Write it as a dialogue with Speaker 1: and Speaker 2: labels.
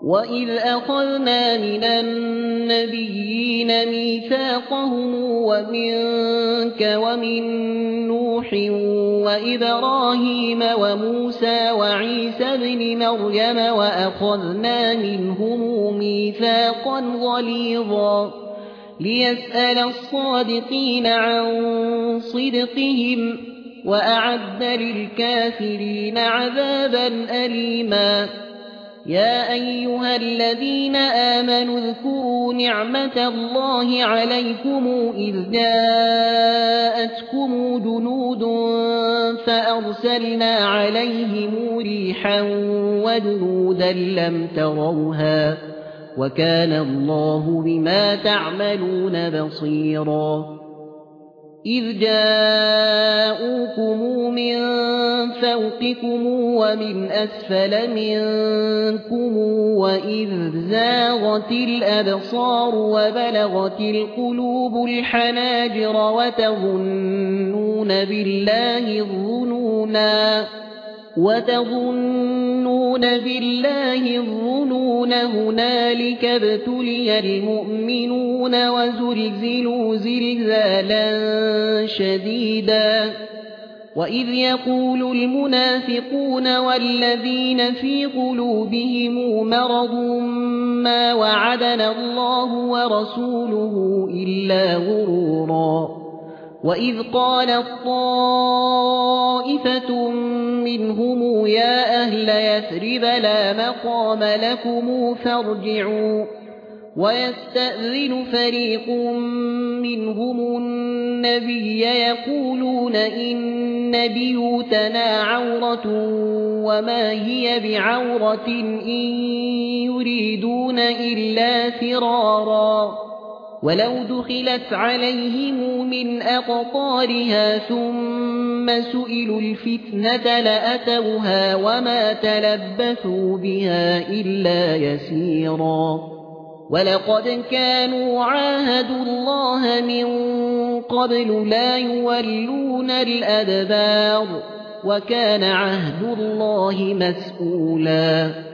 Speaker 1: وإذ أخذنا من النبيين ميثاقهم ومنك ومن نوح وإبراهيم وموسى وعيسى بن مريم وأخذنا منهم ميثاقا غليظا ليسأل الصادقين عن صدقهم وأعد للكافرين عذابا أليما. يا أيها الذين آمنوا اذكروا نعمة الله عليكم إذ جاءتكم جنود فأرسلنا عليهم ريحا وجنودا لم تروها وكان الله بما تعملون بصيرا. إذ جاءوكم من فوقكم ومن أسفل منكم وإذ زاغت الأبصار وبلغت القلوب الحناجر وتظنون بالله الظنون هنالك ابتلي المؤمنون وزلزلوا زلزالا شديدا. وإذ يقول المنافقون والذين في قلوبهم مرض ما وعدنا الله ورسوله إلا غرورا. وإذ قالت طائفة منهم يا أهل يثرب لا مقام لكم فارجعوا ويستأذن فريق منهم النبي يقولون إن بيوتنا عورة وما هي بعورة إن يريدون إلا فرارا ولو دخلت عليهم من أقطارها ثم سئلوا الفتنة لأتوها وما تلبثوا بها إلا يسيرا. ولقد كانوا عاهدوا الله من قبل لا يولون الأدبار وكان عهد الله مسؤولا.